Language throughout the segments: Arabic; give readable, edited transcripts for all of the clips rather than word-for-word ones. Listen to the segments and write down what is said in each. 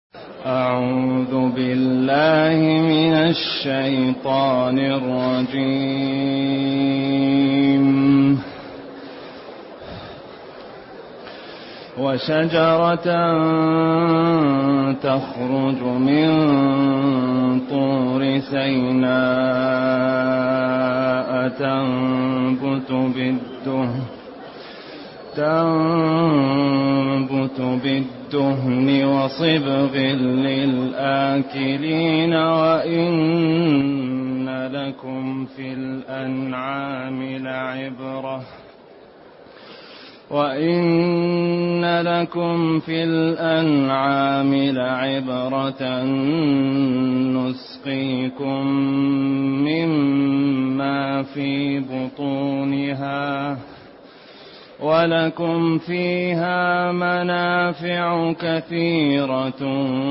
أعوذ بالله من الشيطان الرجيم. وشجرة تخرج من طور سيناء تنبت بالدهن وصبغ للآكلين وإن لكم في الأنعام لعبرة نسقيكم مما في بطونها ولكم فيها منافع كثيرة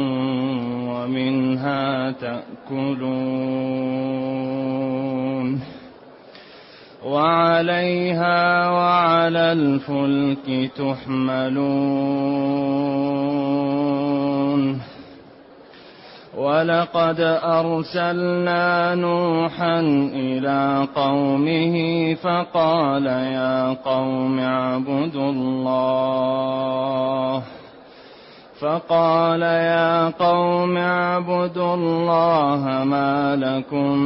ومنها تأكلون وعليها وعلى الفلك تحملون. ولقد أرسلنا نوحا إلى قومه فقال يا قوم اعبدوا الله ما لكم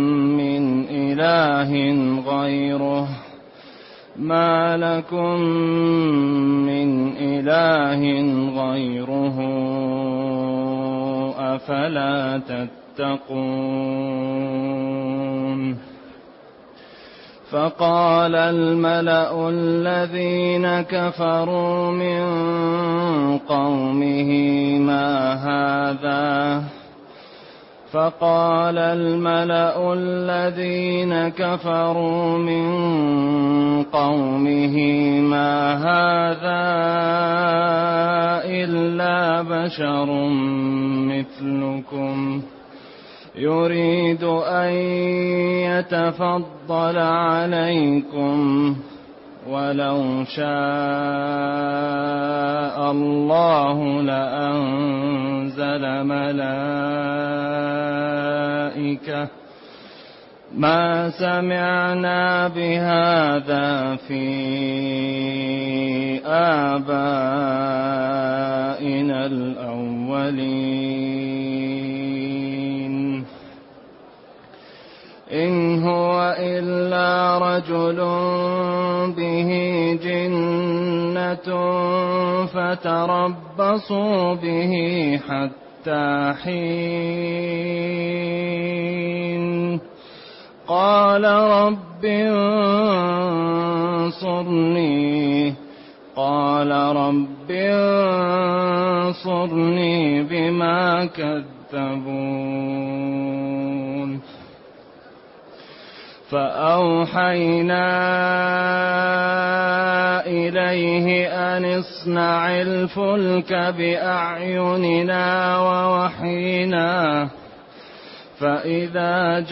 من إله غيره أفلا تتقون. فقال الملأ الذين كفروا من قومه ما هذا إلا بشر مثلكم يريد أن يتفضل عليكم ولو شاء الله لأنزل ملائكة ما سمعنا بهذا في آبائنا الأولين إن هو إلا رجل به جنة فتربصوا به حتى حين. قال رب انصرني بما كذبون. فأوحينا إليه أن اصنع الفلك بأعيننا ووحينا فإذا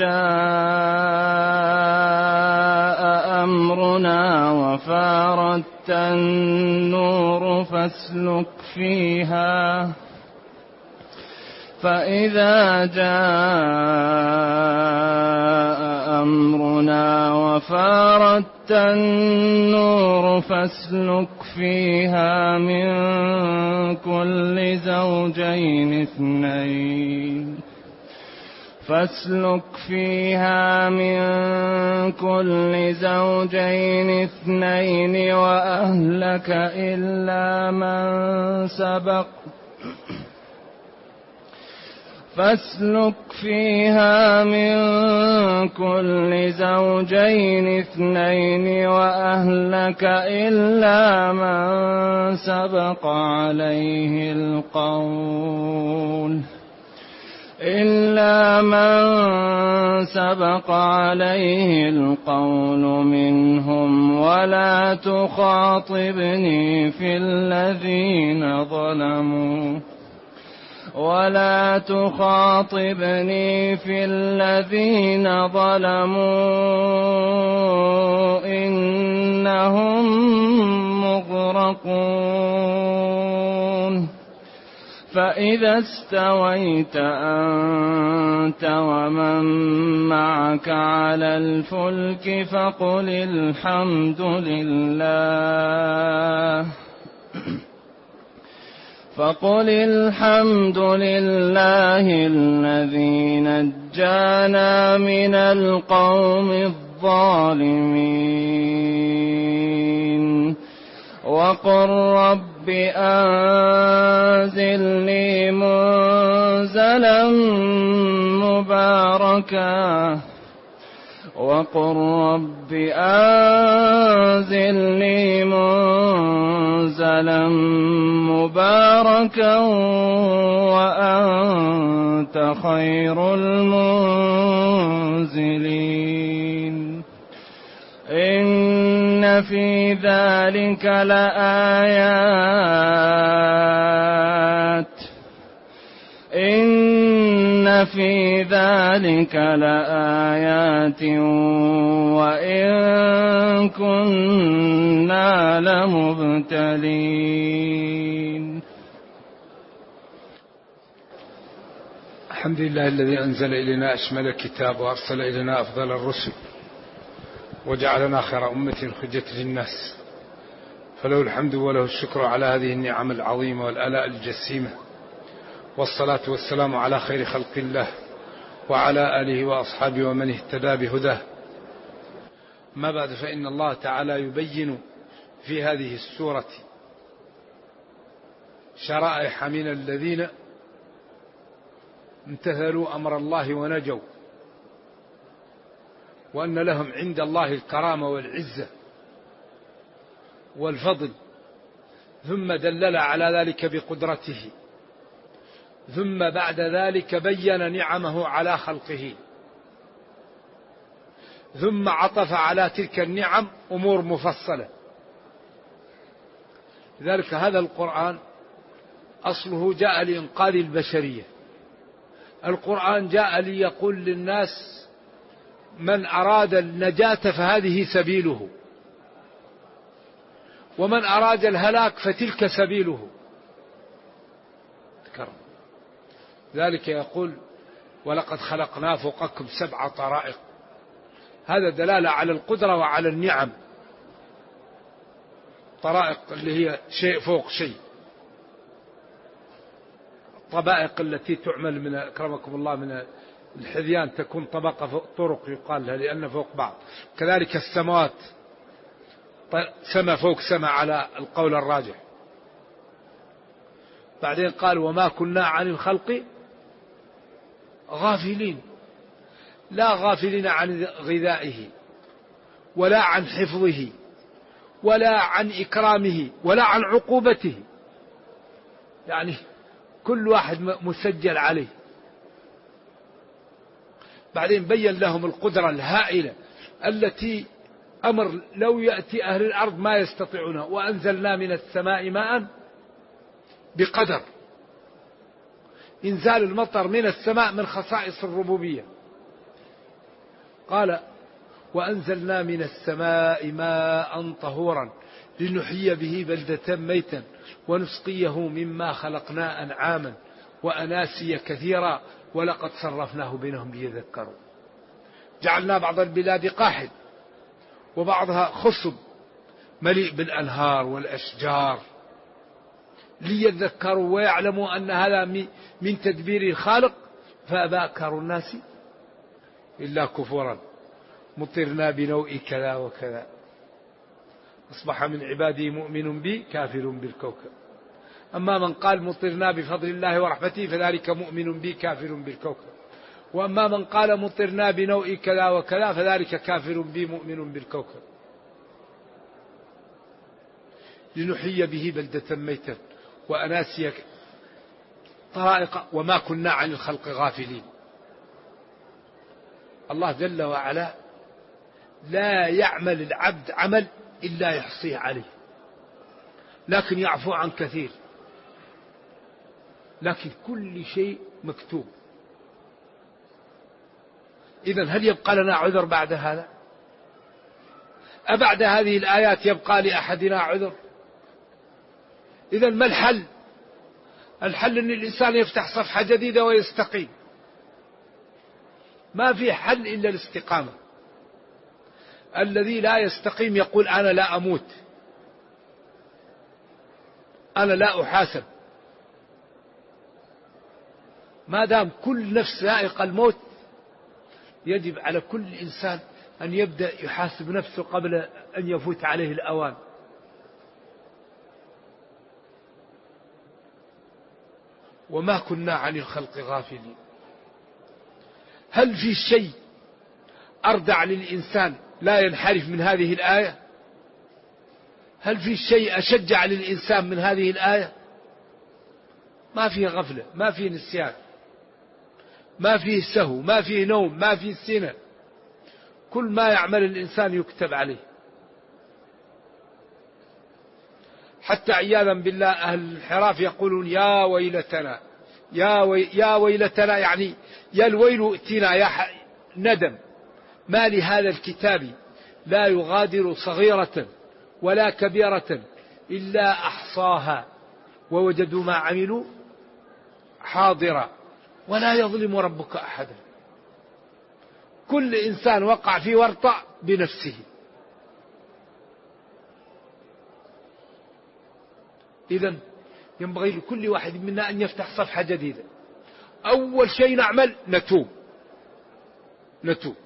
جاء أمرنا وفارت النور فاسلك فيها من كل زوجين اثنين وأهلك إلا من سبق عليه القول منهم ولا تخاطبني في الذين ظلموا إنهم مغرقون. فإذا استويت أنت ومن معك على الفلك فقل الحمد لله الذي نجانا من القوم الظالمين وقل رب أنزلني منزلا مباركا وأنت خير المنزلين إن في ذلك لآيات وإن كنا لمبتلين. الحمد لله الذي أنزل إلينا أشمل الكتاب وأرسل إلينا أفضل الرسل وجعلنا خير أمة خرجت للناس، فله الحمد وله الشكر على هذه النعم العظيمة والآلاء الجسيمة، والصلاة والسلام على خير خلق الله وعلى آله وأصحابه ومن اهتدى بهداه. ما بعد، فإن الله تعالى يبين في هذه السورة شرائح من الذين امتثلوا أمر الله ونجوا، وأن لهم عند الله الكرامة والعزة والفضل، ثم دلل على ذلك بقدرته، ثم بعد ذلك بين نعمه على خلقه، ثم عطف على تلك النعم أمور مفصلة. لذلك هذا القرآن أصله جاء لإنقاذ البشرية. القرآن جاء ليقول للناس من أراد النجاة فهذه سبيله، ومن أراد الهلاك فتلك سبيله. ذلك يقول ولقد خلقنا فوقكم 7 طرائق. هذا دلالة على القدرة وعلى النعم. طرائق اللي هي شيء فوق شيء، الطبائق التي تعمل من أكرمكم الله من الحذيان تكون طبقة فوق طرق يقال لها لأن فوق بعض. كذلك السماوات سما فوق سما على القول الراجح. بعدين قال وما كنا عن الخلق غافلين، لا غافلين عن غذائه ولا عن حفظه ولا عن إكرامه ولا عن عقوبته، يعني كل واحد مسجل عليه. بعدين بين لهم القدرة الهائلة التي أمر لو يأتي أهل الأرض ما يستطيعونها. وأنزلنا من السماء ماء بقدر. إنزال المطر من السماء من خصائص الربوبية. قال وأنزلنا من السماء ماء طهورا لنحيي به بلدة ميتا ونسقيه مما خلقنا أنعاما وأناسيا كثيرا ولقد صرفناه بينهم ليذكروا. جعلنا بعض البلاد قاحل وبعضها خصب مليء بالأنهار والأشجار ليذكروا ويعلموا أن هذا من تدبير الخالق. فأبى أكثر الناس إلا كفورا مطرنا بنوء كذا وكذا أصبح من عبادي مؤمن بي كافر بالكوكب. أما من قال مطرنا بفضل الله ورحمته فذلك مؤمن بي كافر بالكوكب. وأما من قال مطرنا بنوء كذا وكذا فذلك كافر بي مؤمن بالكوكب. لنحيي به بلدة ميتا وأناسيا طرائق وما كنا عن الخلق غافلين. الله جل وعلا لا يعمل العبد عمل إلا يحصيه عليه، لكن يعفو عن كثير، لكن كل شيء مكتوب. إذن هل يبقى لنا عذر بعد هذا؟ أبعد هذه الآيات يبقى لأحدنا عذر؟ إذن ما الحل؟ الحل أن الإنسان يفتح صفحة جديدة ويستقيم. ما في حل إلا الاستقامة. الذي لا يستقيم يقول أنا لا أموت، أنا لا أحاسب. ما دام كل نفس ذائقة الموت، يجب على كل إنسان أن يبدأ يحاسب نفسه قبل أن يفوت عليه الأوان. وما كنا عن الخلق غافلين. هل في شيء أردع للإنسان لا ينحرف من هذه الآية؟ هل في شيء أشجع للإنسان من هذه الآية؟ ما فيه غفلة، ما فيه نسيان، ما فيه سهو، ما فيه نوم، ما فيه سنة. كل ما يعمل الإنسان يكتب عليه. حتى عياذا بالله أهل الانحراف يقولون يا ويلتنا، يا ويلتنا، يعني يا الويل ائتنا، يا ندم، ما لهذا الكتاب لا يغادر صغيرة ولا كبيرة إلا أحصاها ووجدوا ما عملوا حاضرا ولا يظلم ربك أحدا. كل إنسان وقع في ورطة بنفسه. إذن ينبغي لكل واحد منا أن يفتح صفحة جديدة. أول شيء نعمل نتوب.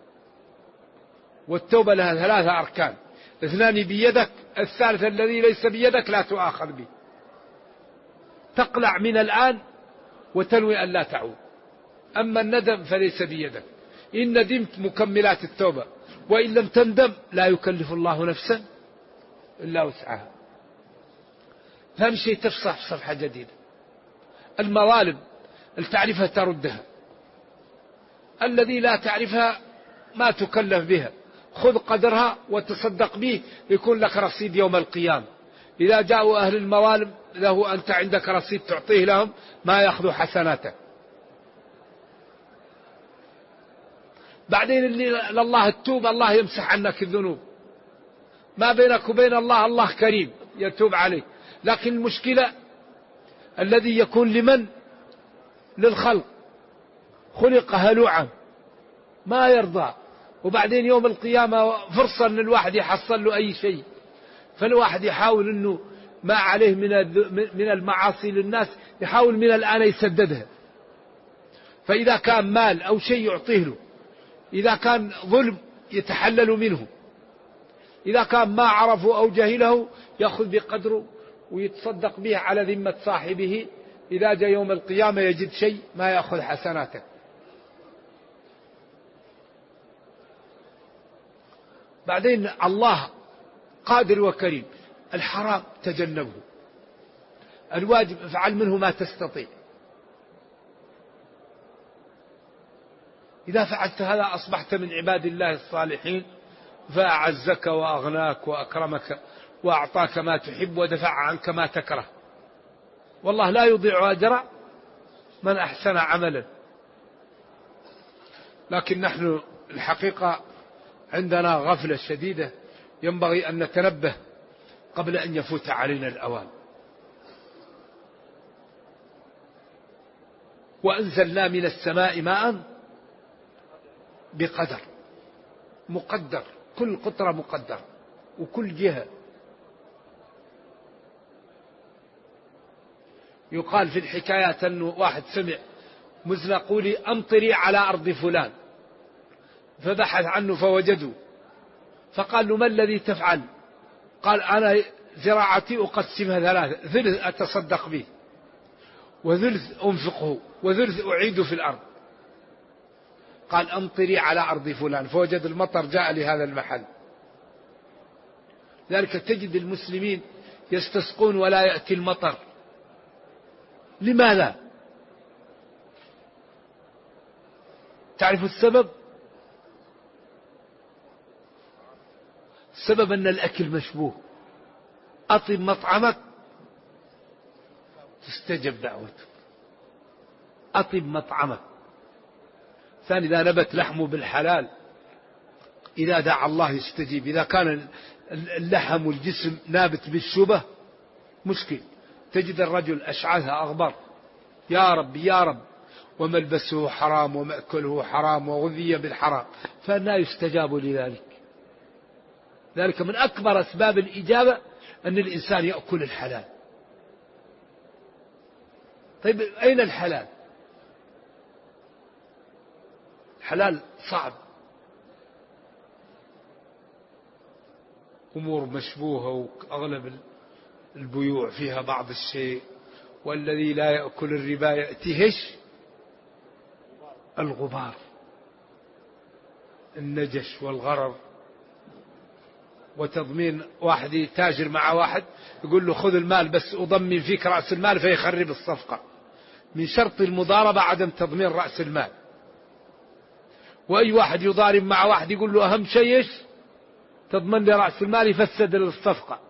والتوبة لها 3 أركان: 2 بيدك، الثالث الذي ليس بيدك لا تؤاخذ به. تقلع من الآن وتنوي أن لا تعود. أما الندم فليس بيدك. إن ندمت مكملات التوبة، وإن لم تندم لا يكلف الله نفسا إلا وسعها. فهم شيء تفصح صفحة جديدة. المظالم التعرفها تردها، الذي لا تعرفها ما تكلف بها. خذ قدرها وتصدق به، يكون لك رصيد يوم القيامة. إذا جاءوا أهل المظالم له أنت عندك رصيد تعطيه لهم ما يأخذوا حسناتك. بعدين اللي لله التوب الله يمسح عنك الذنوب. ما بينك وبين الله كريم يتوب عليه. لكن المشكلة الذي يكون لمن؟ للخلق، خلق هلوعا ما يرضى، وبعدين يوم القيامة فرصة أن الواحد يحصل له أي شيء. فالواحد يحاول أنه ما عليه من المعاصي للناس يحاول من الآن يسددها. فإذا كان مال أو شيء يعطيه له، إذا كان ظلم يتحلل منه، إذا كان ما عرفه أو جهله يأخذ بقدره ويتصدق به على ذمة صاحبه. إذا جاء يوم القيامة يجد شيء ما يأخذ حسناته. بعدين الله قادر وكريم. الحرام تجنبه، الواجب افعل منه ما تستطيع. إذا فعلت هذا أصبحت من عباد الله الصالحين، فأعزك وأغناك وأكرمك وأعطاك ما تحب ودفع عنك ما تكره. والله لا يضيع أجر من أحسن عملا. لكن نحن الحقيقة عندنا غفلة شديدة، ينبغي أن نتنبه قبل أن يفوت علينا الأوان. وأنزلنا من السماء ماء بقدر، مقدر، كل قطرة مقدر وكل جهة. يقال في الحكايات أنه واحد سمع مزنة قولي أمطري على أرض فلان، فبحث عنه فوجده، فقال له ما الذي تفعل؟ قال أنا زراعتي أقسمها 3، ثلث أتصدق به، وثلث أنفقه، وثلث أعيد في الأرض. قال أمطري على أرض فلان، فوجد المطر جاء لهذا المحل. ذلك تجد المسلمين يستسقون ولا يأتي المطر. لماذا؟ تعرف السبب؟ السبب أن الأكل مشبوه. أطب مطعمك تستجب دعوتك، أطب مطعمك. ثاني إذا نبت لحمه بالحلال، إذا دعا الله يستجيب. إذا كان اللحم والجسم نابت بالشبه مشكل. تجد الرجل أشعث أغبر، يا رب يا رب، وملبسه حرام ومأكله حرام وغذي بالحرام، فأنا يستجاب لذلك؟ ذلك من أكبر أسباب الإجابة أن الإنسان يأكل الحلال. طيب أين الحلال؟ الحلال صعب، أمور مشبوهة، وأغلب البيوع فيها بعض الشيء. والذي لا يأكل الربا يأتيهش الغبار، النجش والغرر. وتضمين واحد يتاجر مع واحد يقول له خذ المال بس أضمن فيك رأس المال، فيخرب الصفقة. من شرط المضاربة عدم تضمين رأس المال. وأي واحد يضارب مع واحد يقول له أهم شيء تضمن لي رأس المال، يفسد الصفقة.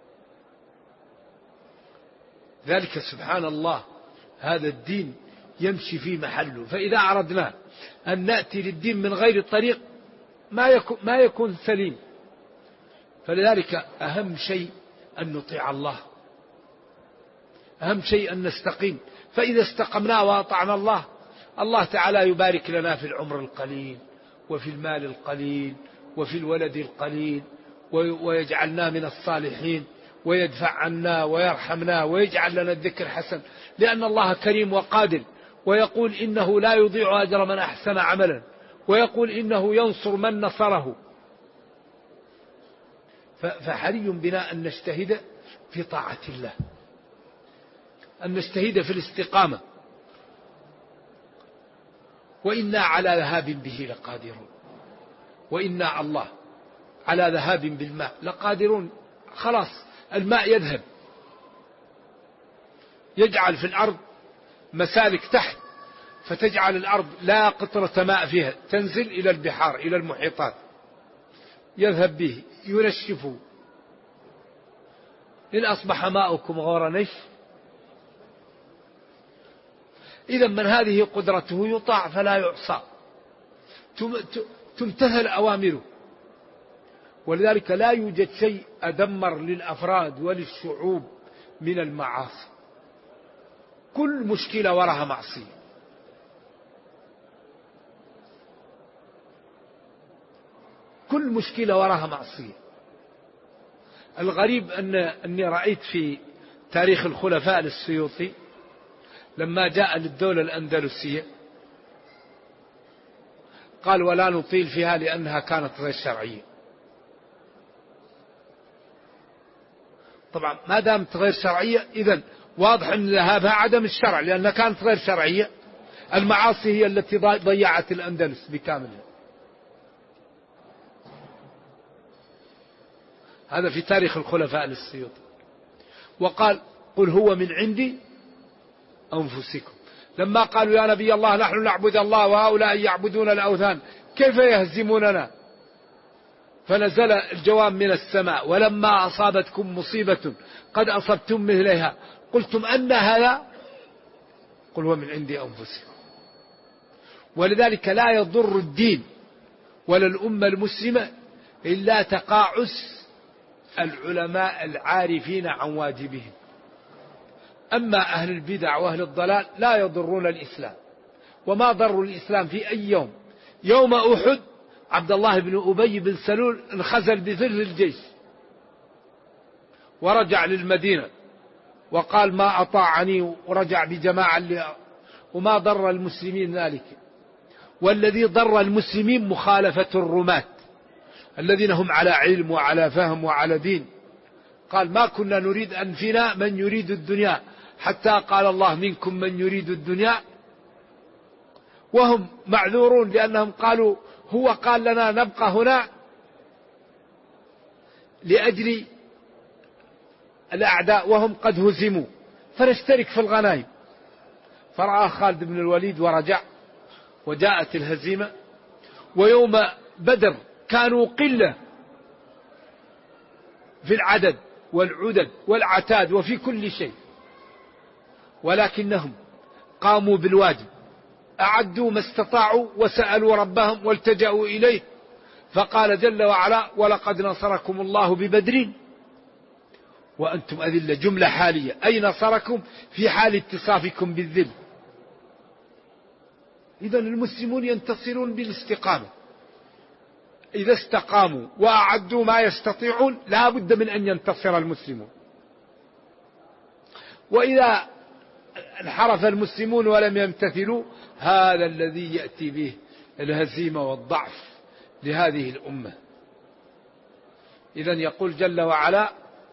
ذلك سبحان الله هذا الدين يمشي في محله. فإذا أردنا أن نأتي للدين من غير الطريق ما يكون سليم. فلذلك أهم شيء أن نطيع الله، أهم شيء أن نستقيم. فإذا استقمنا وأطعنا الله، الله تعالى يبارك لنا في العمر القليل وفي المال القليل وفي الولد القليل، ويجعلنا من الصالحين، ويدفع عنا ويرحمنا ويجعل لنا الذكر حسن. لأن الله كريم وقادر، ويقول إنه لا يضيع أجر من أحسن عملا، ويقول إنه ينصر من نصره. فحري بنا أن نجتهد في طاعة الله، أن نجتهد في الاستقامة. وإنا على ذهاب به لقادرون، وإنا الله على ذهاب بالماء لقادرون. خلاص الماء يذهب، يجعل في الأرض مسالك تحت، فتجعل الأرض لا قطرة ماء فيها، تنزل إلى البحار إلى المحيطات، يذهب به ينشفه. إن أصبح ماؤكم غور نش. إذا من هذه قدرته يطاع فلا يعصى، تمتثل أوامره. ولذلك لا يوجد شيء أدمر للأفراد وللشعوب من المعاصي. كل مشكلة وراها معصية. كل مشكلة وراها معصية. الغريب أني رأيت في تاريخ الخلفاء للسيوطي لما جاء للدولة الأندلسية قال ولا نطيل فيها لأنها كانت غير شرعية. طبعا ما دامت غير شرعية إذن واضح أن ذهابها عدم الشرع، لأنها كانت غير شرعية. المعاصي هي التي ضيعت الأندلس بكاملها. هذا في تاريخ الخلفاء للسيوطي. وقال قل هو من عندي أنفسكم. لما قالوا يا نبي الله نحن نعبد الله وهؤلاء يعبدون الأوثان كيف يهزموننا؟ فنزل الجواب من السماء ولما أصابتكم مصيبة قد أصبتم مثلها قلتم أن هذا قل هو من عندي أنفسكم. ولذلك لا يضر الدين ولا الأمة المسلمة إلا تقاعس العلماء العارفين عن واجبهم. أما أهل البدع وأهل الضلال لا يضرون الإسلام. وما ضروا الإسلام في أي يوم؟ يوم أحد عبد الله بن أبي بن سلول انخزل بثلث الجيش ورجع للمدينة وقال ما أطاعني، ورجع بجماعة وما ضر المسلمين ذلك. والذي ضر المسلمين مخالفة الرماة الذين هم على علم وعلى فهم وعلى دين. قال ما كنا نريد أن فينا من يريد الدنيا حتى قال الله منكم من يريد الدنيا. وهم معذورون لأنهم قالوا هو قال لنا نبقى هنا لأجل الأعداء وهم قد هزموا فنشترك في الغنائم. فرأى خالد بن الوليد ورجع وجاءت الهزيمة. ويوم بدر كانوا قلة في العدد والعدد والعتاد وفي كل شيء، ولكنهم قاموا بالواجب، أعدوا ما استطاعوا وسألوا ربهم والتجأوا إليه. فقال جل وعلا ولقد نصركم الله ببدر وأنتم أذلة، جملة حالية، أي نصركم في حال اتصافكم بالذل. إذن المسلمون ينتصرون بالاستقامة، إذا استقاموا وأعدوا ما يستطيعون لا بد من أن ينتصر المسلمون. وإذا انحرف المسلمون ولم يمتثلوا هذا الذي يأتي به الهزيمة والضعف لهذه الأمة. إذن يقول جل وعلا: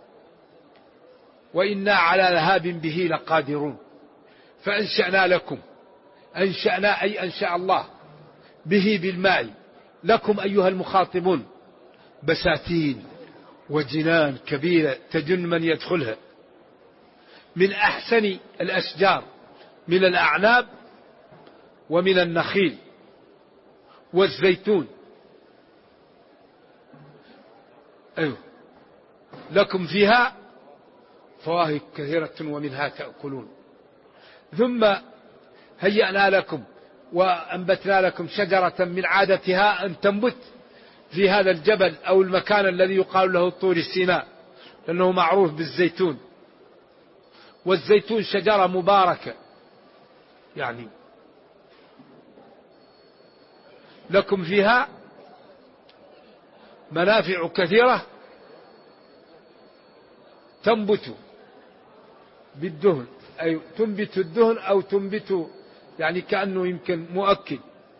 وإنا على ذهاب به لقادرون. فأنشأنا لكم، أنشأنا أي أنشأ الله به بالماء لكم أيها المخاطبون بساتين وجنان كبيرة تجن من يدخلها من أحسن الأشجار، من الأعناب ومن النخيل والزيتون. أيوه، لكم فيها فواكه كثيرة ومنها تأكلون. ثم هيأنا لكم وأنبتنا لكم شجرة من عادتها أن تنبت في هذا الجبل أو المكان الذي يقال له طور سيناء، لأنه معروف بالزيتون. والزيتون شجرة مباركة، يعني لكم فيها منافع كثيرة تنبت بالدهن، أي تنبت الدهن أو تنبت يعني كأنه يمكن مؤكد.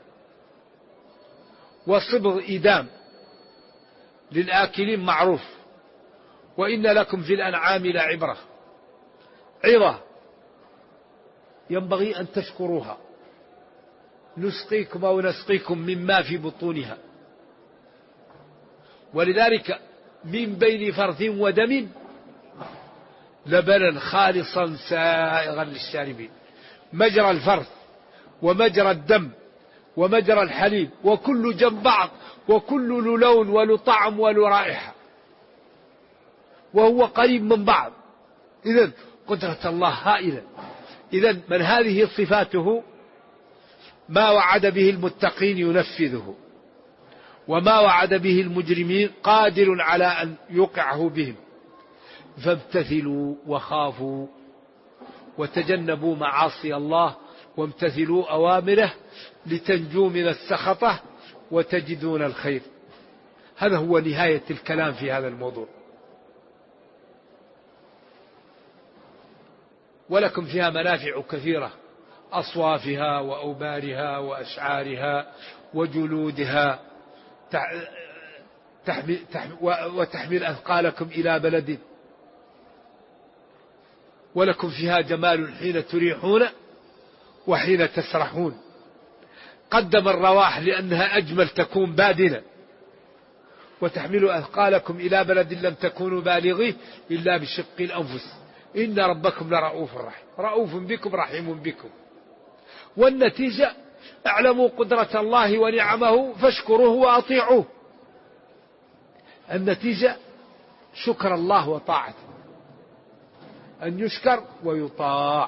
وصبغ إدام للآكلين معروف. وإن لكم في الأنعام لعبرة، عظة ينبغي أن تشكروها. نسقيكم أو نسقيكم مما في بطونها، ولذلك من بين فرث ودم لبنا خالصا سائغا للشاربين. مجرى الفرث ومجرى الدم ومجرى الحليب وكل جنب بعض، وكل له لون وله طعم وله رائحة، وهو قريب من بعض. إذن قدرة الله هائلة. إذن من هذه صفاته ما وعد به المتقين ينفذه، وما وعد به المجرمين قادر على أن يوقعه بهم. فامتثلوا وخافوا وتجنبوا معاصي الله وامتثلوا أوامره لتنجوا من السخطة وتجدون الخير. هذا هو نهاية الكلام في هذا الموضوع. ولكم فيها منافع كثيرة، أصوافها وأوبارها وأشعارها وجلودها، وتحمل أثقالكم إلى بلد. ولكم فيها جمال حين تريحون وحين تسرحون. قدم الرواح لأنها أجمل، تكون بادنة. وتحملوا أثقالكم إلى بلد لم تكونوا بالغيه إلا بشق الأنفس إن ربكم لرؤوف رحيم، رؤوف بكم رحيم بكم. والنتيجة اعلموا قدرة الله ونعمه فاشكروه وأطيعوه. النتيجة شكر الله وطاعته، أن يشكر ويطاع.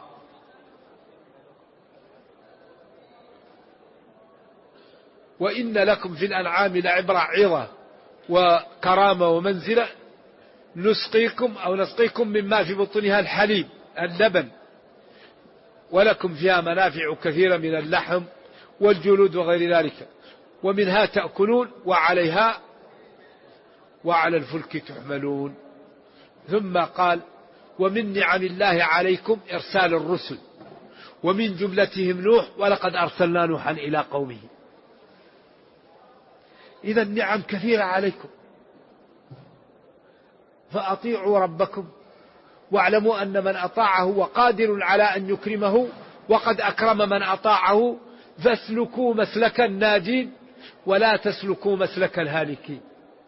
وإن لكم في الأنعام لعبرة، عظة وكرامة ومنزلة. نسقيكم مما في بطونها الحليب اللبن. ولكم فيها منافع كثيرة من اللحم والجلود وغير ذلك، ومنها تأكلون وعليها وعلى الفلك تحملون. ثم قال: ومن نعم الله عليكم إرسال الرسل، ومن جملتهم نوح، ولقد أرسلنا نوحا إلى قومه. إذا النعم كثيرة عليكم، فأطيعوا ربكم واعلموا أن من أطاعه وقادر على أن يكرمه، وقد أكرم من أطاعه. فاسلكوا مسلك الناجين ولا تسلكوا مسلك الهالكين.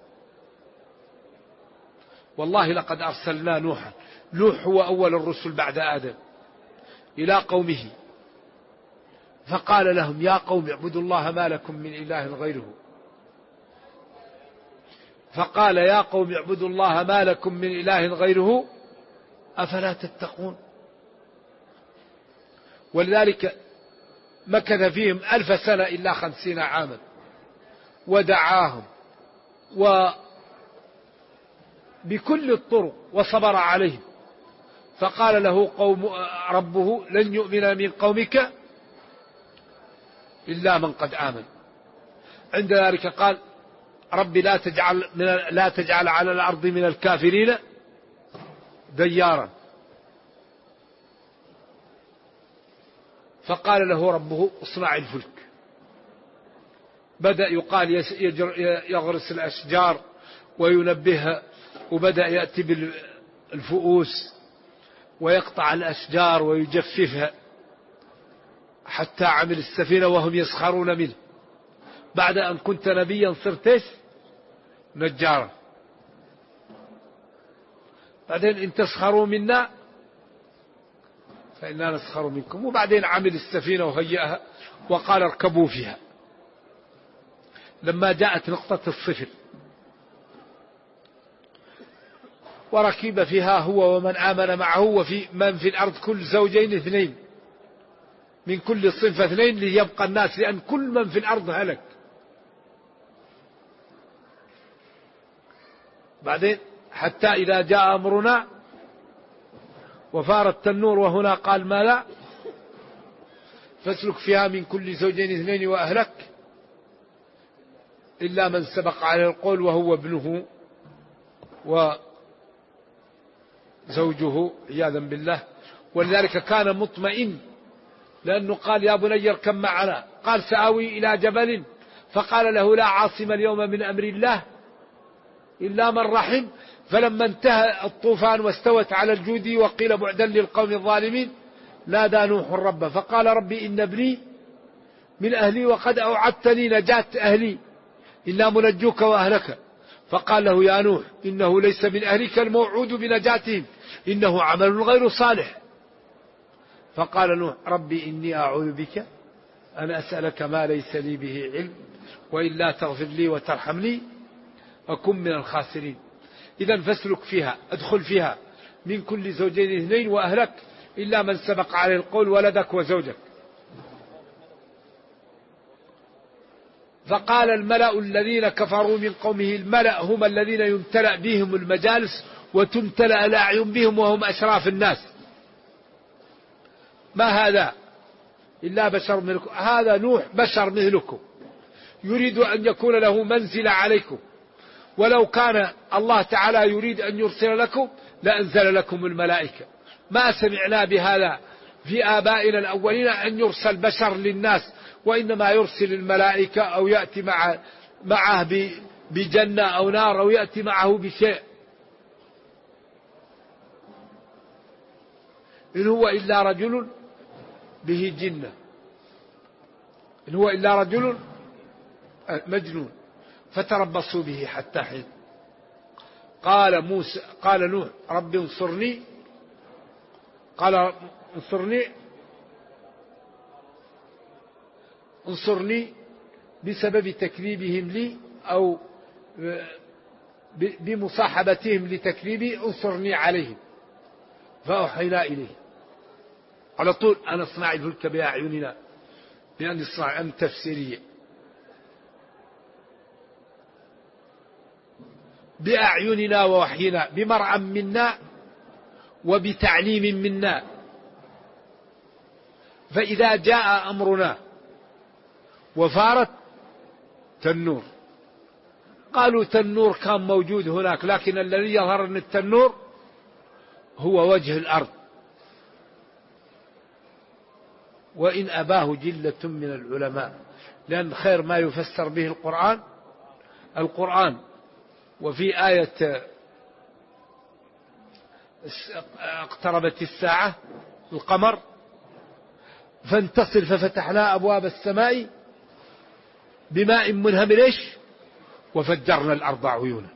والله لقد أرسلنا نوحا، نوح هو أول الرسل بعد آدم، إلى قومه فقال لهم: يا قوم اعبدوا الله ما لكم من إله غيره. فقال: يا قوم اعبدوا الله ما لكم من إله غيره أفلا تتقون. ولذلك مكث فيهم 1000 سنة إلا 50 عاما، ودعاهم بكل الطرق وصبر عليهم. فقال له ربه لن يؤمن من قومك إلا من قد آمن. عند ذلك قال رب لا تجعل على الأرض من الكافرين ديارا. فقال له ربه اصنع الفلك. بدأ يقال يغرس الأشجار وينبهها، وبدأ يأتي بالفؤوس ويقطع الأشجار ويجففها حتى عمل السفينة وهم يسخرون منه. بعد أن كنت نبيا صرت نجارا. بعدين إن تسخروا منا فإنا نسخر منكم. وبعدين عمل السفينة وهيئها وقال اركبوا فيها. لما جاءت نقطة الصفر وركب فيها هو ومن آمن معه وفي من في الأرض كل زوجين اثنين من كل صنف اثنين ليبقى الناس، لأن كل من في الأرض هلك. بعدين حتى إذا جاء أمرنا وفار التنور، وهنا قال ما لا فاسلك فيها من كل زوجين اثنين وأهلك إلا من سبق عليه القول وهو ابنه وزوجه عياذا بالله. ولذلك كان مطمئن، لأنه قال يا بني اركب معنا. قال سآوي إلى جبل، فقال له لا عاصم اليوم من أمر الله إلا من رحم. فلما انتهى الطوفان واستوت على الجودي وقيل بعدا للقوم الظالمين نادى نوح ربه فقال ربي إن ابني من أهلي وقد أوعدتني نجاة أهلي إلا منجوك وأهلك. فقال له يا نوح إنه ليس من أهلك الموعود بنجاتهم إنه عمل غير صالح. فقال نوح ربي إني أعوذ بك أن أسألك ما ليس لي به علم وإلا تغفر لي وترحمني أكن من الخاسرين. إذا فاسلك فيها، ادخل فيها من كل زوجين اثنين وأهلك إلا من سبق عليه القول ولدك وزوجك. فقال الملأ الذين كفروا من قومه، الملأ هم الذين يمتلأ بهم المجالس وتمتلأ الأعين بهم وهم أشراف الناس. ما هذا إلا بشر مثلكم، هذا نوح بشر مثلكم يريد أن يكون له منزل عليكم، ولو كان الله تعالى يريد أن يرسل لكم لأنزل لكم الملائكة. ما سمعنا بهذا في آبائنا الأولين أن يرسل بشر للناس، وإنما يرسل الملائكة أو يأتي معه بجنة أو نار أو يأتي معه بشيء. إن هو إلا رجل به جنة، إن هو إلا رجل مجنون فتربصوا به حتى حين. قال نوح رب انصرني، قال انصرني بسبب تكذيبهم لي أو بمصاحبتهم لتكذيبي انصرني عليهم. فأوحينا إليه على طول أن اصنع الفلك بأعيننا، لأن اصنع أن تفسيرية بأعيننا ووحينا بمرعى منا وبتعليم منا. فإذا جاء أمرنا وفارت تنور، قالوا تنور كان موجود هناك، لكن الذي يظهر أن التنور هو وجه الأرض. وإن أباه جلة من العلماء، لأن خير ما يفسر به القرآن. وفي آية اقتربت الساعة القمر فانتصر ففتحنا أبواب السماء بماء منهمر وفجرنا الأرض عيونا.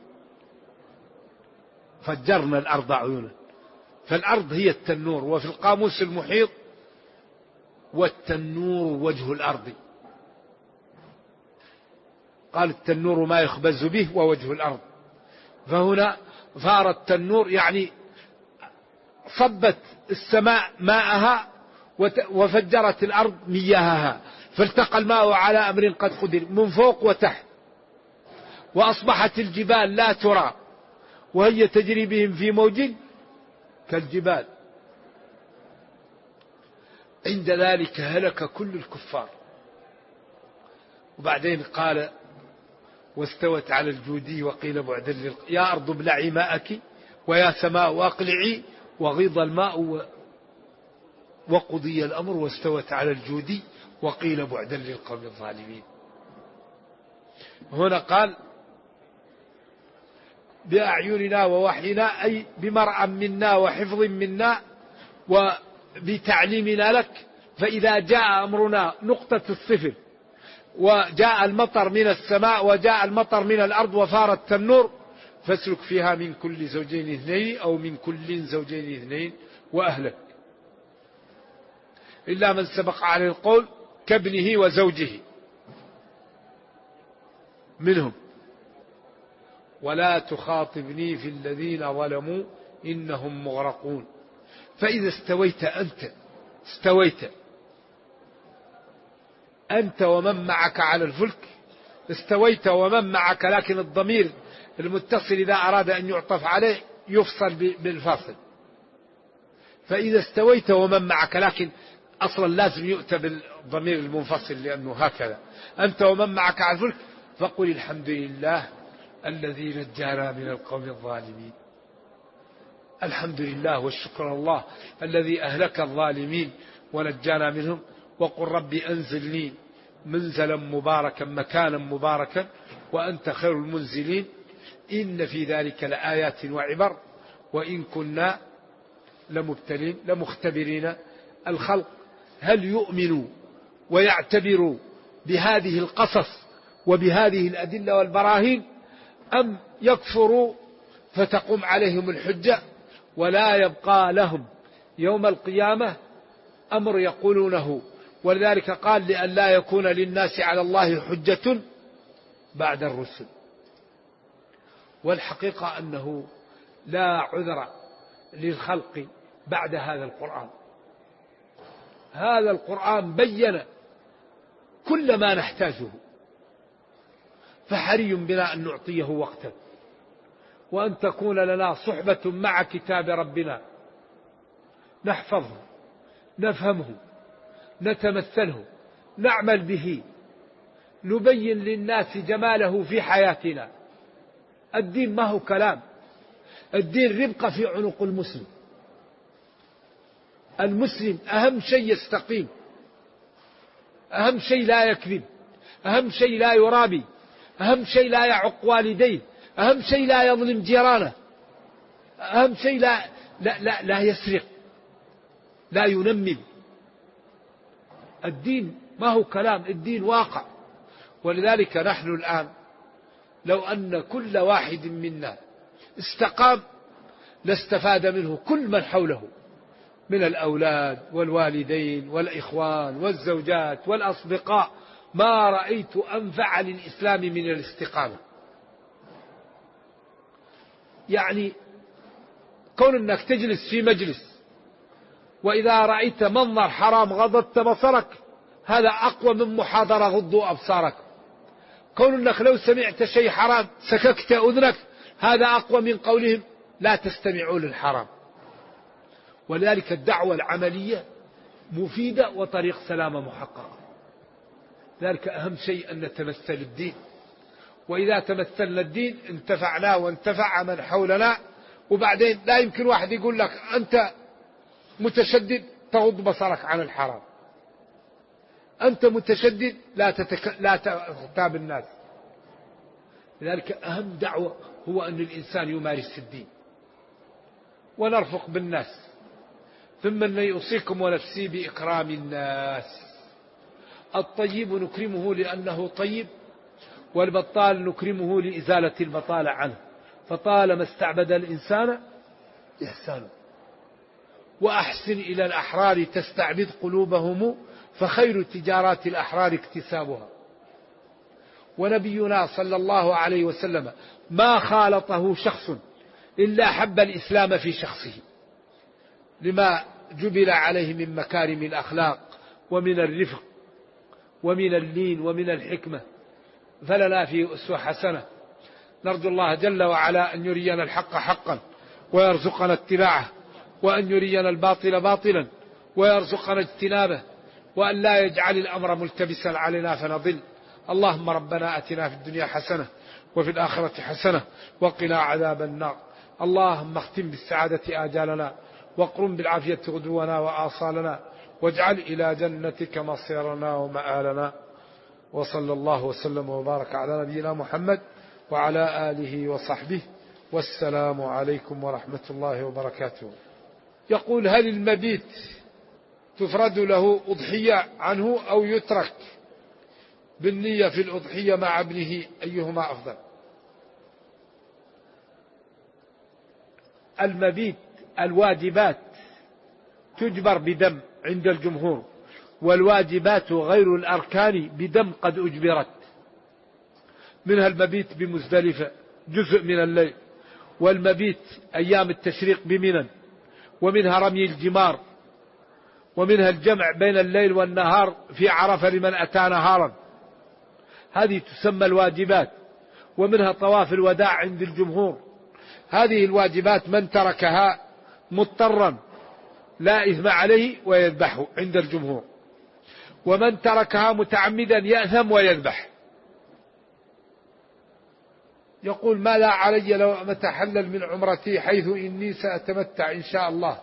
فجرنا الأرض عيونا. فالأرض هي التنور، وفي القاموس المحيط والتنور وجه الأرض. قال التنور ما يخبز به ووجه الأرض. فهنا فار التنور يعني صبت السماء ماءها وفجرت الأرض مياهها، فالتقى الماء على أمر قد قدر من فوق وتحت، وأصبحت الجبال لا ترى وهي تجري بهم في موج كالجبال. عند ذلك هلك كل الكفار. وبعدين قال واستوت على الجودي وقيل بعدا يا أرض ابلعي ماءك ويا سماء أقلعي وغيض الماء وقضي الأمر واستوت على الجودي وقيل بعدا للقوم الظالمين. هنا قال بأعيننا ووحينا، أي بمرأى منا وحفظ منا وبتعليمنا لك. فإذا جاء أمرنا نقطة الصفر وجاء المطر من السماء وجاء المطر من الأرض وفار التنور فاسلك فيها من كل زوجين اثنين أو من كل زوجين اثنين وأهلك إلا من سبق عليه القول كابنه وزوجه منهم ولا تخاطبني في الذين ظلموا إنهم مغرقون. فإذا استويت أنت ومن معك على الفلك، استويت ومن معك، لكن الضمير المتصل إذا أراد أن يعطف عليه يفصل بالفاصل. فإذا استويت ومن معك، لكن أصلا لازم يؤتى بالضمير المنفصل لأنه هكذا. أنت ومن معك على الفلك فقل الحمد لله الذي نجانا من القوم الظالمين. الحمد لله والشكر الله الذي أهلك الظالمين ونجانا منهم. وقل ربي أنزلني منزلا مباركا مكانا مباركا وأنت خير المنزلين إن في ذلك لآيات وعبر وإن كنا لمبتلين لمختبرين الخلق هل يؤمنوا ويعتبروا بهذه القصص وبهذه الأدلة والبراهين أم يكفروا فتقوم عليهم الحجة ولا يبقى لهم يوم القيامة أمر يقولونه. ولذلك قال لئلا يكون للناس على الله حجة بعد الرسل. والحقيقة أنه لا عذر للخلق بعد هذا القرآن. هذا القرآن بين كل ما نحتاجه، فحري بنا أن نعطيه وقتا وأن تكون لنا صحبة مع كتاب ربنا نحفظه نفهمه نتمثله نعمل به نبين للناس جماله في حياتنا. الدين ما هو كلام، الدين ربقة في عنق المسلم. المسلم أهم شيء يستقيم، أهم شيء لا يكذب، أهم شيء لا يرابي، أهم شيء لا يعق والديه، أهم شيء لا يظلم جيرانه، أهم شيء لا يسرق، لا ينمم. الدين ما هو كلام، الدين واقع. ولذلك نحن الآن لو أن كل واحد منا استقام لاستفاد منه كل من حوله من الأولاد والوالدين والإخوان والزوجات والأصدقاء. ما رأيت أنفع للإسلام من الاستقامة. يعني كون أنك تجلس في مجلس وإذا رأيت منظر حرام غضضت بصرك هذا أقوى من محاضرة غضوا أبصارك. كون أنك لو سمعت شيء حرام سككت أذنك هذا أقوى من قولهم لا تستمعوا للحرام. ولذلك الدعوة العملية مفيدة وطريق سلامة محققة. ذلك أهم شيء أن نتمثل الدين، وإذا تمثلنا الدين انتفعنا وانتفع من حولنا. وبعدين لا يمكن واحد يقول لك أنت متشدد تغض بصرك عن الحرام، أنت متشدد لا تغتاب الناس. لذلك أهم دعوة هو أن الإنسان يمارس الدين ونرفق بالناس. ثم أن يوصيكم ونفسي بإكرام الناس. الطيب نكرمه لأنه طيب، والبطال نكرمه لإزالة البطالة عنه. فطالما استعبد الإنسان إحسانه. وأحسن إلى الأحرار تستعبد قلوبهم فخير تجارات الأحرار اكتسابها. ونبينا صلى الله عليه وسلم ما خالطه شخص إلا حب الإسلام في شخصه لما جبل عليه من مكارم الأخلاق ومن الرفق ومن اللين ومن الحكمة. فلنا فيه أسوة حسنة. نرجو الله جل وعلا أن يرينا الحق حقا ويرزقنا اتباعه، وأن يرينا الباطل باطلا ويرزقنا اجتنابه، وأن لا يجعل الأمر ملتبسا علينا فنضل. اللهم ربنا أتنا في الدنيا حسنة وفي الآخرة حسنة وقنا عذاب النار. اللهم اختم بالسعادة آجالنا، واقرم بالعافية غدونا وآصالنا، واجعل إلى جنتك مصيرنا ومآلنا. وصلى الله وسلم وبارك على نبينا محمد وعلى آله وصحبه، والسلام عليكم ورحمة الله وبركاته. يقول: هل المبيت تفرد له أضحية عنه أو يترك بالنية في الأضحية مع ابنه، أيهما أفضل؟ المبيت الواجبات تجبر بدم عند الجمهور، والواجبات غير الأركان بدم قد أجبرت، منها المبيت بمزدلفة جزء من الليل، والمبيت أيام التشريق بمنى، ومنها رمي الجمار، ومنها الجمع بين الليل والنهار في عرفة لمن أتى نهارا، هذه تسمى الواجبات. ومنها طواف الوداع عند الجمهور. هذه الواجبات من تركها مضطرا لا إثم عليه ويذبح عند الجمهور، ومن تركها متعمدا يأثم ويذبح. يقول: ما لا علي لو أتحلل من عمرتي حيث إني سأتمتع إن شاء الله.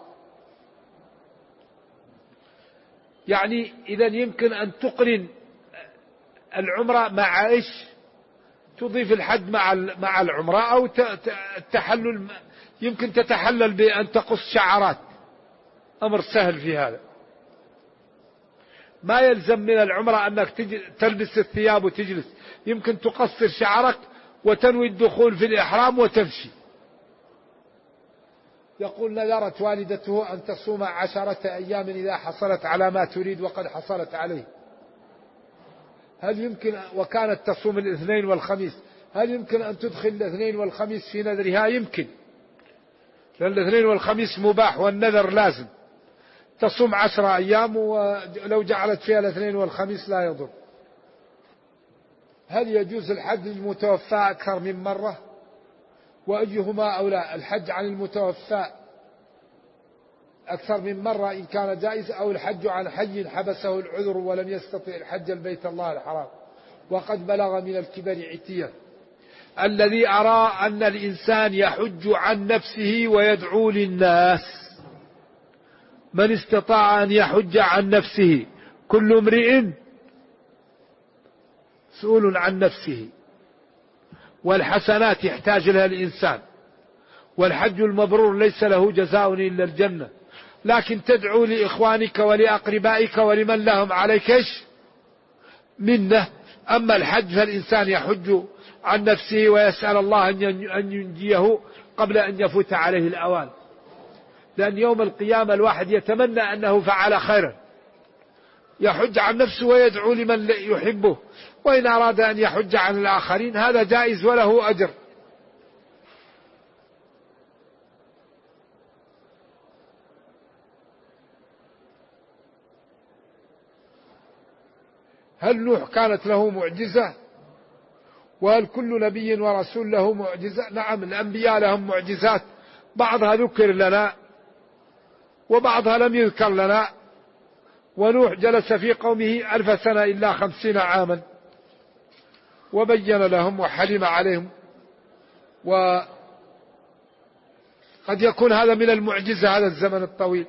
يعني إذا يمكن أن تقرن العمرة مع إيش؟ تضيف الحج مع العمرة، أو التحلل يمكن تتحلل بأن تقص شعرات، أمر سهل في هذا. ما يلزم من العمرة أنك تلبس الثياب وتجلس، يمكن تقصر شعرك وتنوي الدخول في الإحرام وتمشي. يقول: نذرت والدته أن تصوم 10 أيام إذا حصلت على ما تريد وقد حصلت عليه، هل يمكن، وكانت تصوم الاثنين والخميس، هل يمكن أن تدخل الاثنين والخميس في نذرها؟ يمكن، لأن الاثنين والخميس مباح والنذر لازم. تصوم 10 أيام، ولو جعلت فيها الاثنين والخميس لا يضر. هل يجوز الحج للمتوفى أكثر من مرة؟ وأيهما أولى، الحج عن المتوفى أكثر من مرة إن كان جائز، أو الحج عن حي حبسه العذر ولم يستطع الحج البيت الله الحرام وقد بلغ من الكبر عتيا؟ الذي أرى أن الإنسان يحج عن نفسه ويدعو للناس. من استطاع أن يحج عن نفسه، كل امرئ مسؤول عن نفسه، والحسنات يحتاج لها الإنسان، والحج المبرور ليس له جزاء إلا الجنة، لكن تدعو لإخوانك ولأقربائك ولمن لهم عليك منه. أما الحج فالإنسان يحج عن نفسه ويسأل الله أن ينجيه قبل أن يفوت عليه الأوان، لأن يوم القيامة الواحد يتمنى أنه فعل خيرا، يحج عن نفسه ويدعو لمن يحبه، وإن أراد أن يحج عن الآخرين هذا جائز وله أجر. هل نوح كانت له معجزة؟ وهل كل نبي ورسول له معجزة؟ نعم، الأنبياء لهم معجزات، بعضها ذكر لنا وبعضها لم يذكر لنا. ونوح جلس في قومه 1000 سنة إلا 50 عاما، وبين لهم وحلم عليهم، وقد يكون هذا من المعجزة هذا الزمن الطويل.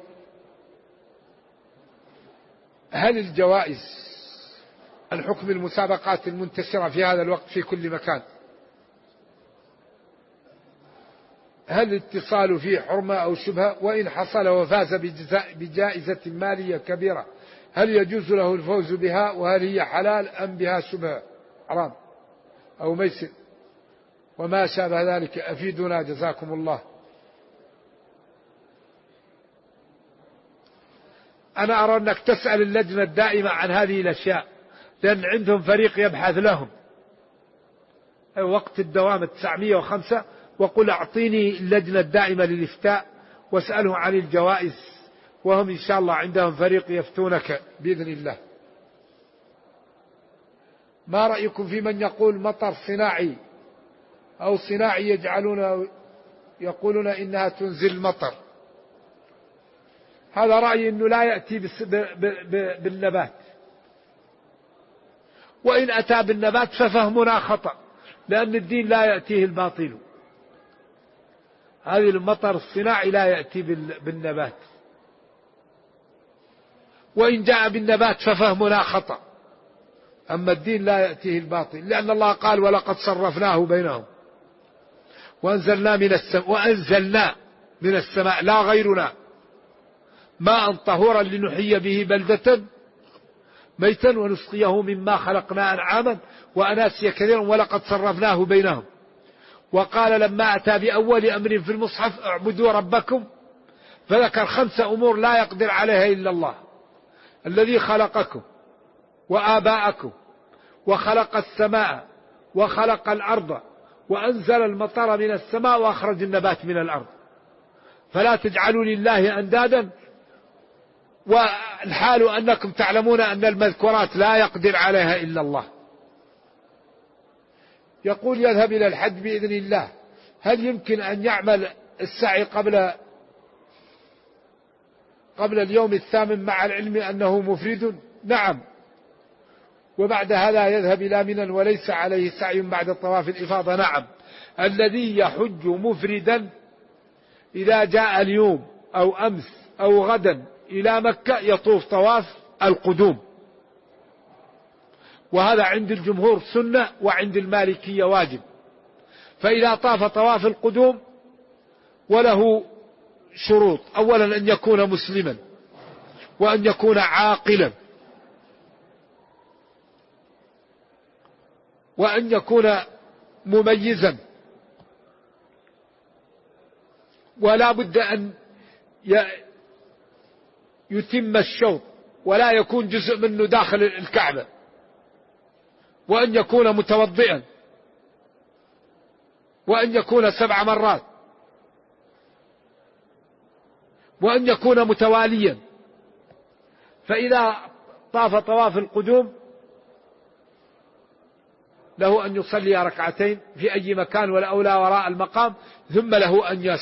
هل الجوائز الحكم المسابقات المنتشرة في هذا الوقت في كل مكان، هل الاتصال فيه حرمة أو شبهة؟ وإن حصل وفاز بجائزة مالية كبيرة هل يجوز له الفوز بها؟ وهل هي حلال أم بها شبهة حرام أو ميسر وما شابه ذلك؟ أفيدنا جزاكم الله. أنا أرى أنك تسأل اللجنة الدائمة عن هذه الأشياء، لأن عندهم فريق يبحث لهم. وقت الدوام 905، وقل أعطيني اللجنة الدائمة للإفتاء واسأله عن الجوائز، وهم إن شاء الله عندهم فريق يفتونك بإذن الله. ما رأيكم في من يقول مطر صناعي أو صناعي يقولون إنها تنزل المطر. هذا رأيي أنه لا يأتي بالنبات، وإن أتى بالنبات ففهمنا خطأ، لأن الدين لا يأتيه الباطل. هذه المطر الصناعي لا يأتي بالنبات، وإن جاء بالنبات ففهمنا خطأ، أما الدين لا يأتيه الباطل، لأن الله قال ولقد صرفناه بينهم وأنزلنا من السماء لا غيرنا ماء طهورا لنحيي به بلدة ميتا ونسقيه مما خلقنا أنعاما وأناسيا كثيرا ولقد صرفناه بينهم. وقال لما أتى بأول أمر في المصحف اعبدوا ربكم، فذكر 5 أمور لا يقدر عليها إلا الله، الذي خلقكم وآباءكم وخلق السماء وخلق الأرض وأنزل المطر من السماء وأخرج النبات من الأرض، فلا تجعلوا لله أندادا، والحال أنكم تعلمون أن المذكورات لا يقدر عليها إلا الله. يقول يذهب إلى الحج بإذن الله، هل يمكن أن يعمل السعي قبل اليوم 8 مع العلم أنه مفرد؟ نعم. وبعد هذا يذهب إلى منى وليس عليه سعي بعد طواف الإفاضة؟ نعم. الذي يحج مفردا إذا جاء اليوم أو أمس أو غدا إلى مكة يطوف طواف القدوم، وهذا عند الجمهور سنة وعند المالكية واجب. فإذا طاف طواف القدوم وله شروط: أولا أن يكون مسلما، وأن يكون عاقلا، وأن يكون مميزا، ولا بد أن يتم الشوط ولا يكون جزء منه داخل الكعبة، وأن يكون متوضئا، وأن يكون 7 مرات، وأن يكون متواليا. فإذا طاف طواف القدوم له أن يصلي 2 ركعتين في أي مكان، والأولى وراء المقام، ثم له أن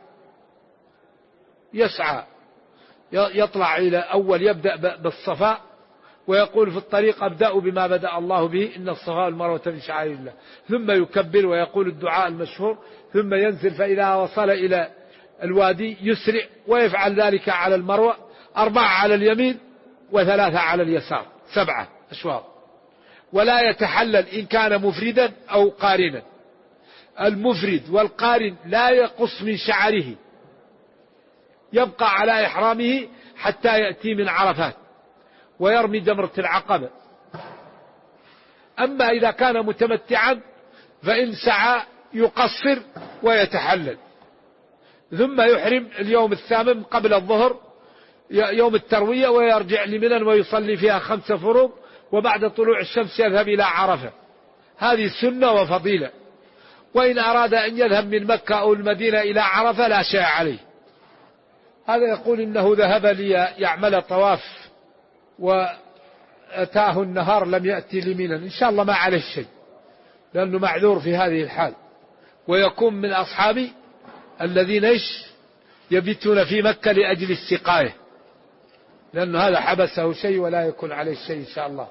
يسعى يطلع إلى أول، يبدأ بالصفاء ويقول في الطريق أبدأ بما بدأ الله به إن الصفاء والمروة من شعائر الله، ثم يكبر ويقول الدعاء المشهور، ثم ينزل، فإذا وصل إلى الوادي يسرع ويفعل ذلك على المروة 4 على اليمين و3 على اليسار، 7 أشواط. ولا يتحلل إن كان مفردا أو قارنا. المفرد والقارن لا يقص من شعره، يبقى على إحرامه حتى يأتي من عرفات ويرمي جمرة العقبة. أما إذا كان متمتعا فإن سعى يقصر ويتحلل، ثم يحرم اليوم 8 قبل الظهر يوم التروية، ويرجع لمنى ويصلي فيها 5 فروض، وبعد طلوع الشمس يذهب إلى عرفة. هذه سنة وفضيلة. وإن أراد أن يذهب من مكة أو المدينة إلى عرفة لا شيء عليه. هذا يقول إنه ذهب ليعمل طواف وأتاه النهار لم يأتي لمنى، إن شاء الله ما عليه شيء، لأنه معذور في هذه الحال، ويكون من أصحابي الذين يبيتون في مكة لأجل السقاية، لأن هذا حبسه شيء ولا يكون عليه شيء إن شاء الله.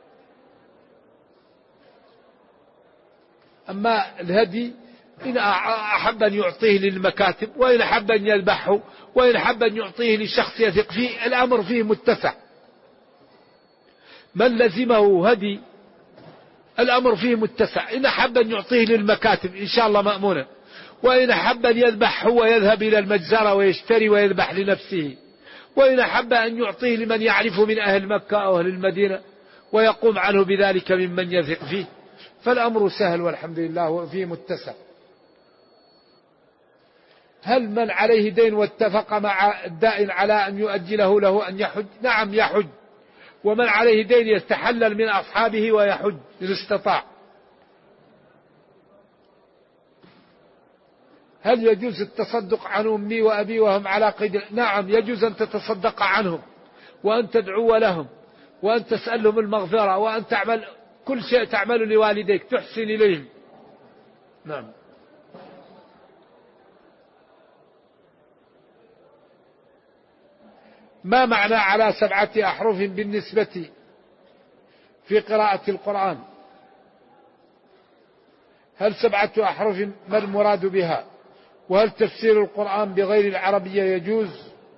أما الهدي إن أحب أن يعطيه للمكاتب، وإن أحب أن يذبحه، وإن أحب أن يعطيه لشخص يثق فيه، الأمر فيه متسع. من لزمه هدي الأمر فيه متسع، إن أحب أن يعطيه للمكاتب إن شاء الله مأمونا، وإن أحب أن يذبح هو يذهب إلى المجزرة ويشتري ويذبح لنفسه، وإن أحب أن يعطيه لمن يعرفه من أهل مكة أو أهل المدينة ويقوم عنه بذلك ممن يثق فيه، فالأمر سهل والحمد لله وفيه متسع. هل من عليه دين واتفق مع الدائن على أن يؤجله له أن يحج؟ نعم يحج. ومن عليه دين يستحلل من أصحابه ويحج إذا استطاع. هل يجوز التصدق عن أمي وأبي وهم على قيد؟ نعم يجوز أن تتصدق عنهم، وأن تدعو لهم، وأن تسألهم المغفرة، وأن تعمل كل شيء تعمل لوالديك، تحسن إليهم. نعم. ما معنى على 7 أحرف بالنسبة في قراءة القرآن؟ هل 7 أحرف ما المراد بها؟ وهل تفسير القرآن بغير العربية يجوز؟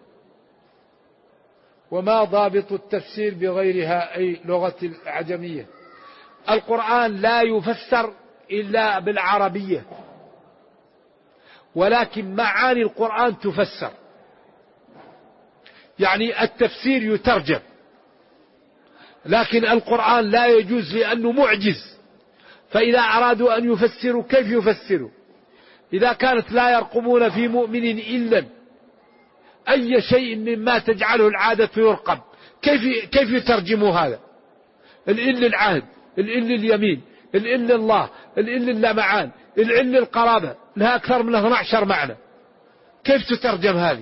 وما ضابط التفسير بغيرها أي لغة العجمية؟ القرآن لا يفسر إلا بالعربية، ولكن معاني القرآن تفسر، يعني التفسير يترجم، لكن القرآن لا يجوز لأنه معجز، فإذا أرادوا أن يفسروا كيف يفسروا؟ إذا كانت لا يرقبون في مؤمن إلا أي شيء مما تجعله العادة يرقب، كيف يترجموا هذا؟ الإل العهد، الإل اليمين، الإل الله، الإل اللمعان، الإل القرابة، لها أكثر من 12 معنى، كيف تترجم هذه؟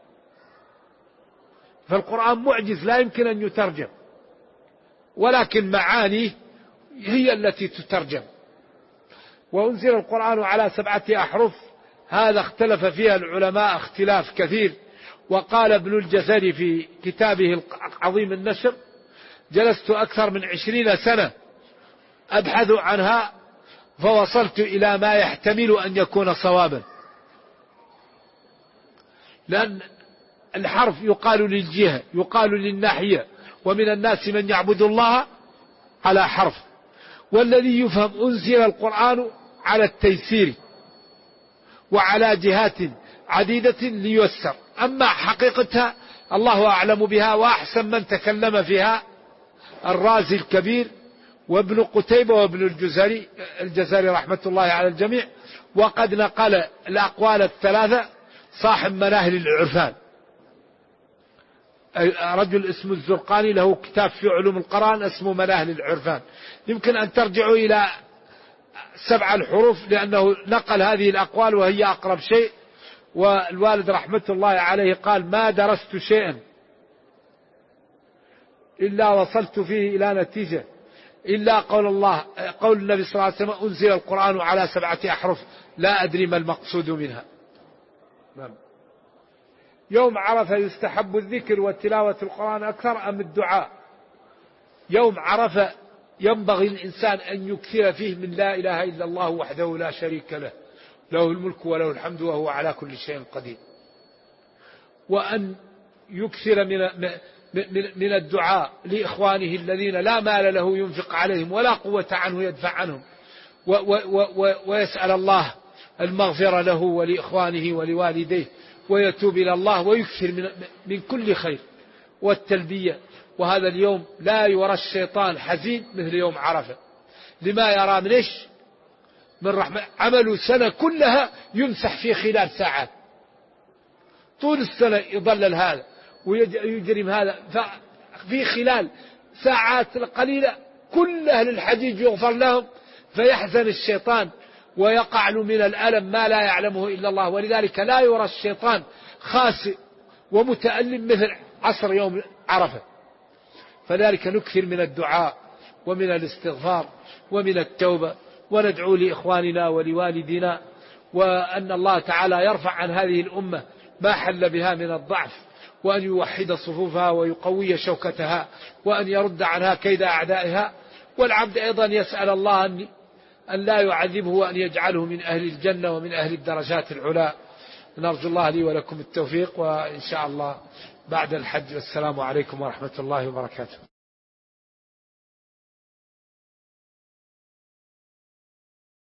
فالقرآن معجز لا يمكن أن يترجم، ولكن معانيه هي التي تترجم. وأنزل القرآن على 7 أحرف، هذا اختلف فيها العلماء اختلاف كثير. وقال ابن الجزري في كتابه عظيم النشر: جلست أكثر من 20 سنة أبحث عنها فوصلت إلى ما يحتمل أن يكون صوابا، لأن الحرف يقال للجهة، يقال للناحية، ومن الناس من يعبد الله على حرف، والذي يفهم أنزل القرآن على التيسير وعلى جهات عديدة ليسر. أما حقيقتها الله أعلم بها، وأحسن من تكلم فيها الرازي الكبير وابن قتيبة وابن الجزري رحمة الله على الجميع. وقد نقل الأقوال الثلاثة صاحب مناهل العرفان، رجل اسمه الزرقاني، له كتاب في علوم القرآن اسمه مناهل العرفان. يمكن أن ترجعوا إلى 7 الحروف لأنه نقل هذه الأقوال وهي أقرب شيء. والوالد رحمة الله عليه قال: ما درست شيئا إلا وصلت فيه إلى نتيجة إلا قول النبي صلى الله عليه وسلم: أنزل القرآن على 7 أحرف، لا أدري ما المقصود منها. يوم عرفة يستحب الذكر وتلاوة القرآن أكثر أم الدعاء؟ يوم عرفة ينبغي الإنسان أن يكثر فيه من لا إله إلا الله وحده لا شريك له، له الملك وله الحمد وهو على كل شيء قدير، وأن يكثر من الدعاء لإخوانه الذين لا مال له ينفق عليهم ولا قوة عنه يدفع عنهم، ويسأل الله المغفرة له ولإخوانه ولوالديه، ويتوب إلى الله ويكثر من كل خير والتلبية. وهذا اليوم لا يرى الشيطان حزين مثل يوم عرفة، لما يرى من إيش؟ من رحمة. عمل سنة كلها يمسح في خلال ساعات، طول السنة يضلل هذا ويجرم هذا، في خلال ساعات قليلة كل أهل الحجيج يغفر لهم، فيحزن الشيطان ويقع له من الألم ما لا يعلمه إلا الله. ولذلك لا يرى الشيطان خاسئ ومتألم مثل عصر يوم عرفة. فذلك نكثر من الدعاء ومن الاستغفار ومن التوبة، وندعو لإخواننا ولوالدنا، وأن الله تعالى يرفع عن هذه الأمة ما حل بها من الضعف، وأن يوحد صفوفها ويقوي شوكتها، وأن يرد عنها كيد أعدائها. والعبد أيضا يسأل الله أن لا يعذبه، وأن يجعله من أهل الجنة ومن أهل الدرجات العلى. نرجو الله لي ولكم التوفيق، وإن شاء الله بعد الحج. والسلام عليكم ورحمة الله وبركاته.